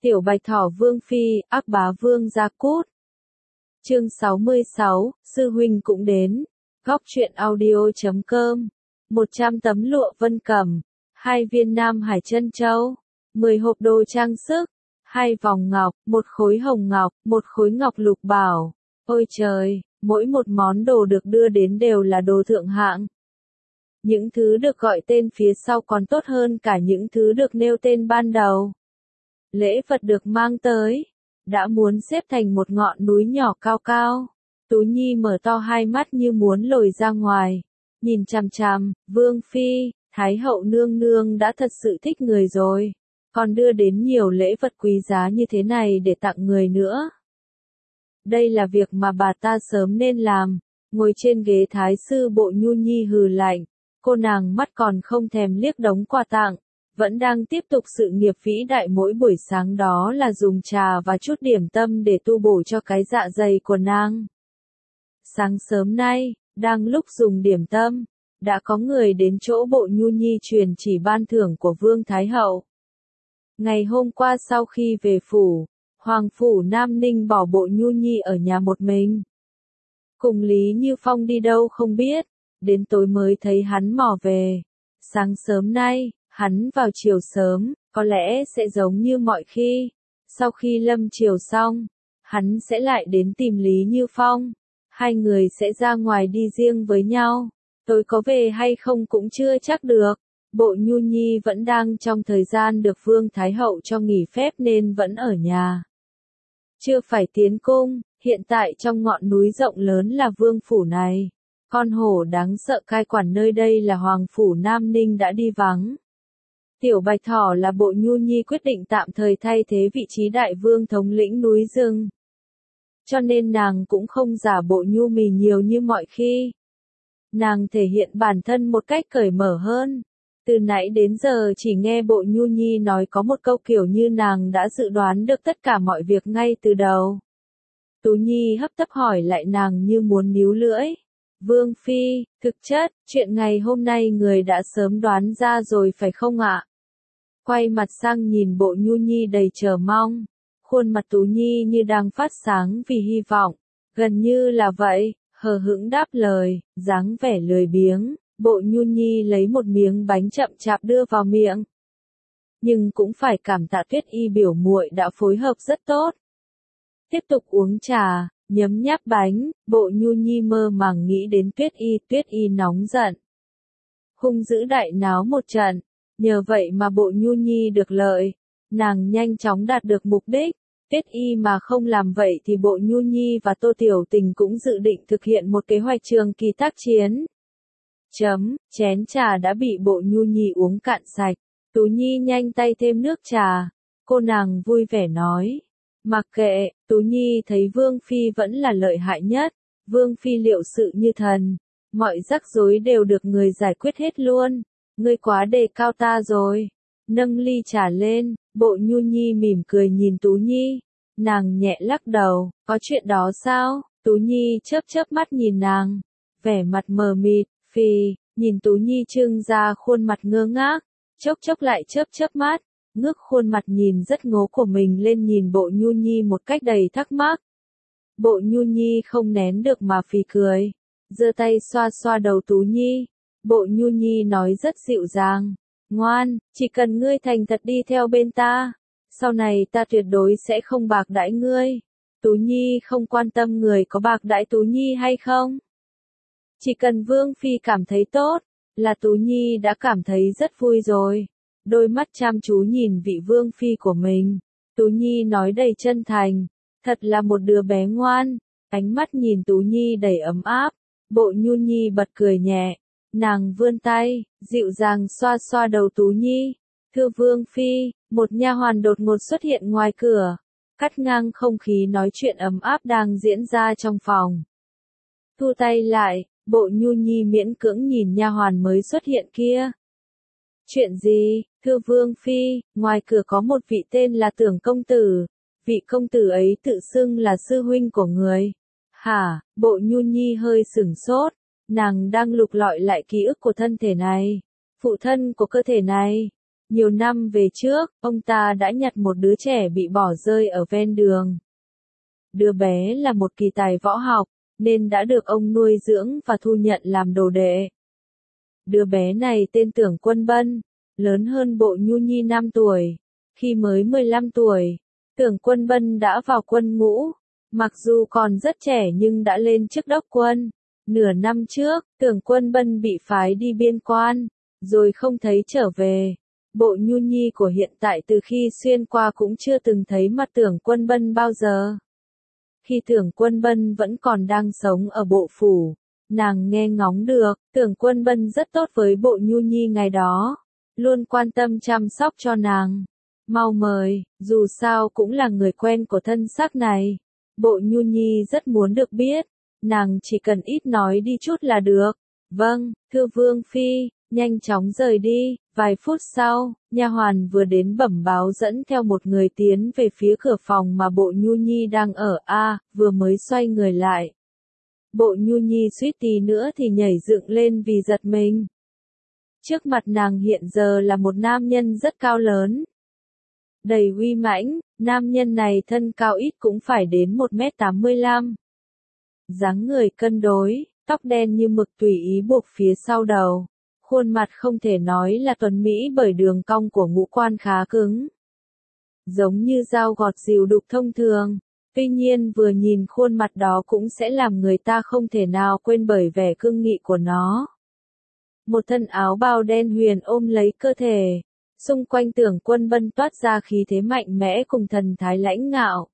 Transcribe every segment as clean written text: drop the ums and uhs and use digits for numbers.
Tiểu Bạch Thỏ Vương Phi, ác bá Vương Gia Cút. Chương 66, Sư Huynh cũng đến. Góc truyện audio.com 100 tấm lụa vân cẩm, 2 viên Nam Hải Trân Châu, 10 hộp đồ trang sức, 2 vòng ngọc, 1 khối hồng ngọc, 1 khối ngọc lục bảo. Ôi trời, mỗi một món đồ được đưa đến đều là đồ thượng hạng. Những thứ được gọi tên phía sau còn tốt hơn cả những thứ được nêu tên ban đầu. Lễ vật được mang tới, đã muốn xếp thành một ngọn núi nhỏ cao cao. Tú Nhi mở to hai mắt như muốn lồi ra ngoài, nhìn chằm chằm, Vương Phi, Thái hậu nương nương đã thật sự thích người rồi, còn đưa đến nhiều lễ vật quý giá như thế này để tặng người nữa. Đây là việc mà bà ta sớm nên làm. Ngồi trên ghế thái sư Bộ Nhu Nhi hừ lạnh, cô nàng mắt còn không thèm liếc đống quà tặng, vẫn đang tiếp tục sự nghiệp vĩ đại mỗi buổi sáng, đó là dùng trà và chút điểm tâm để tu bổ cho cái dạ dày của nàng. Sáng sớm nay, đang lúc dùng điểm tâm, đã có người đến chỗ Bộ Nhu Nhi truyền chỉ ban thưởng của Vương Thái Hậu. Ngày hôm qua sau khi về phủ, Hoàng phủ Nam Ninh bỏ Bộ Nhu Nhi ở nhà một mình. Cùng Lý Như Phong đi đâu không biết, đến tối mới thấy hắn mò về. Sáng sớm nay, hắn vào chiều sớm, có lẽ sẽ giống như mọi khi. Sau khi lâm chiều xong, hắn sẽ lại đến tìm Lý Như Phong. Hai người sẽ ra ngoài đi riêng với nhau. Tối có về hay không cũng chưa chắc được. Bộ Nhu Nhi vẫn đang trong thời gian được Vương Thái Hậu cho nghỉ phép nên vẫn ở nhà. Chưa phải tiến cung, hiện tại trong ngọn núi rộng lớn là vương phủ này. Con hổ đáng sợ cai quản nơi đây là Hoàng phủ Nam Ninh đã đi vắng. Tiểu Bạch Thỏ là Bộ Nhu Nhi quyết định tạm thời thay thế vị trí đại vương thống lĩnh núi rừng. Cho nên nàng cũng không giả bộ nhu mì nhiều như mọi khi. Nàng thể hiện bản thân một cách cởi mở hơn. Từ nãy đến giờ chỉ nghe Bộ Nhu Nhi nói có một câu kiểu như nàng đã dự đoán được tất cả mọi việc ngay từ đầu. Tú Nhi hấp tấp hỏi lại nàng như muốn níu lưỡi. Vương Phi, thực chất, chuyện ngày hôm nay người đã sớm đoán ra rồi phải không ạ? Quay mặt sang nhìn Bộ Nhu Nhi đầy chờ mong. Khuôn mặt Tú Nhi như đang phát sáng vì hy vọng. Gần như là vậy, hờ hững đáp lời, dáng vẻ lười biếng. Bộ Nhu Nhi lấy một miếng bánh chậm chạp đưa vào miệng. Nhưng cũng phải cảm tạ Tuyết Y biểu muội đã phối hợp rất tốt. Tiếp tục uống trà, nhấm nháp bánh, Bộ Nhu Nhi mơ màng nghĩ đến Tuyết Y nóng giận. Hung dữ đại náo một trận, nhờ vậy mà Bộ Nhu Nhi được lợi, nàng nhanh chóng đạt được mục đích. Tuyết Y mà không làm vậy thì Bộ Nhu Nhi và Tô Tiểu Tình cũng dự định thực hiện một kế hoạch trường kỳ tác chiến. Chén trà đã bị Bộ Nhu Nhi uống cạn sạch. Tú Nhi nhanh tay thêm nước trà. Cô nàng vui vẻ nói. Mặc kệ, Tú Nhi thấy Vương Phi vẫn là lợi hại nhất. Vương Phi liệu sự như thần. Mọi rắc rối đều được người giải quyết hết luôn. Ngươi quá đề cao ta rồi. Nâng ly trà lên, Bộ Nhu Nhi mỉm cười nhìn Tú Nhi. Nàng nhẹ lắc đầu, có chuyện đó sao? Tú Nhi chớp mắt nhìn nàng. Vẻ mặt mờ mịt. Phi, nhìn Tú Nhi trưng ra khuôn mặt ngơ ngác, chốc lại chớp mắt, ngước khuôn mặt nhìn rất ngố của mình lên nhìn Bộ Nhu Nhi một cách đầy thắc mắc. Bộ Nhu Nhi không nén được mà phì cười, giơ tay xoa xoa đầu Tú Nhi. Bộ Nhu Nhi nói rất dịu dàng, ngoan, chỉ cần ngươi thành thật đi theo bên ta, sau này ta tuyệt đối sẽ không bạc đãi ngươi. Tú Nhi không quan tâm người có bạc đãi Tú Nhi hay không. Chỉ cần Vương Phi cảm thấy tốt, là Tú Nhi đã cảm thấy rất vui rồi. Đôi mắt chăm chú nhìn vị Vương Phi của mình. Tú Nhi nói đầy chân thành, thật là một đứa bé ngoan. Ánh mắt nhìn Tú Nhi đầy ấm áp. Bộ Nhu Nhi bật cười nhẹ. Nàng vươn tay, dịu dàng xoa xoa đầu Tú Nhi. Thưa Vương Phi, một nha hoàn đột ngột xuất hiện ngoài cửa, cắt ngang không khí nói chuyện ấm áp đang diễn ra trong phòng. Thu tay lại. Bộ Nhu Nhi miễn cưỡng nhìn nha hoàn mới xuất hiện kia. Chuyện gì, thưa Vương Phi, ngoài cửa có một vị tên là Tưởng công tử. Vị công tử ấy tự xưng là sư huynh của người. Hả, Bộ Nhu Nhi hơi sửng sốt. Nàng đang lục lọi lại ký ức của thân thể này. Phụ thân của cơ thể này. Nhiều năm về trước, ông ta đã nhặt một đứa trẻ bị bỏ rơi ở ven đường. Đứa bé là một kỳ tài võ học, nên đã được ông nuôi dưỡng và thu nhận làm đồ đệ. Đứa bé này tên Tưởng Quân Bân, lớn hơn Bộ Nhu Nhi 5 tuổi. Khi mới 15 tuổi, Tưởng Quân Bân đã vào quân ngũ. Mặc dù còn rất trẻ nhưng đã lên chức đốc quân. Nửa năm trước, Tưởng Quân Bân bị phái đi biên quan, rồi không thấy trở về. Bộ Nhu Nhi của hiện tại từ khi xuyên qua cũng chưa từng thấy mặt Tưởng Quân Bân bao giờ. Khi Tưởng Quân Bân vẫn còn đang sống ở bộ phủ, nàng nghe ngóng được, Tưởng Quân Bân rất tốt với Bộ Nhu Nhi ngày đó, luôn quan tâm chăm sóc cho nàng. Mau mời, dù sao cũng là người quen của thân xác này. Bộ Nhu Nhi rất muốn được biết, nàng chỉ cần ít nói đi chút là được. Vâng, thưa Vương Phi, nhanh chóng rời đi. Vài phút sau, nha hoàn vừa đến bẩm báo dẫn theo một người tiến về phía cửa phòng mà Bộ Nhu Nhi đang ở. Vừa mới xoay người lại. Bộ Nhu Nhi suýt tí nữa thì nhảy dựng lên vì giật mình. Trước mặt nàng hiện giờ là một nam nhân rất cao lớn, đầy uy mãnh. Nam nhân này thân cao ít cũng phải đến 1m85. Dáng người cân đối, tóc đen như mực tùy ý buộc phía sau đầu. Khuôn mặt không thể nói là tuấn mỹ bởi đường cong của ngũ quan khá cứng, giống như dao gọt dìu đục thông thường. Tuy nhiên vừa nhìn khuôn mặt đó cũng sẽ làm người ta không thể nào quên bởi vẻ cương nghị của nó. Một thân áo bào đen huyền ôm lấy cơ thể, xung quanh Tưởng Quân Bân toát ra khí thế mạnh mẽ cùng thần thái lãnh ngạo.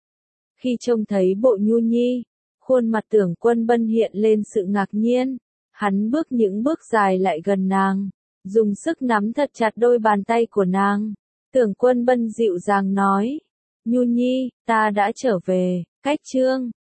Khi trông thấy Bộ Nhu Nhi, khuôn mặt Tưởng Quân Bân hiện lên sự ngạc nhiên. Hắn bước những bước dài lại gần nàng, dùng sức nắm thật chặt đôi bàn tay của nàng. Tưởng Quân Bân dịu dàng nói, Nhu Nhi, ta đã trở về, cách chương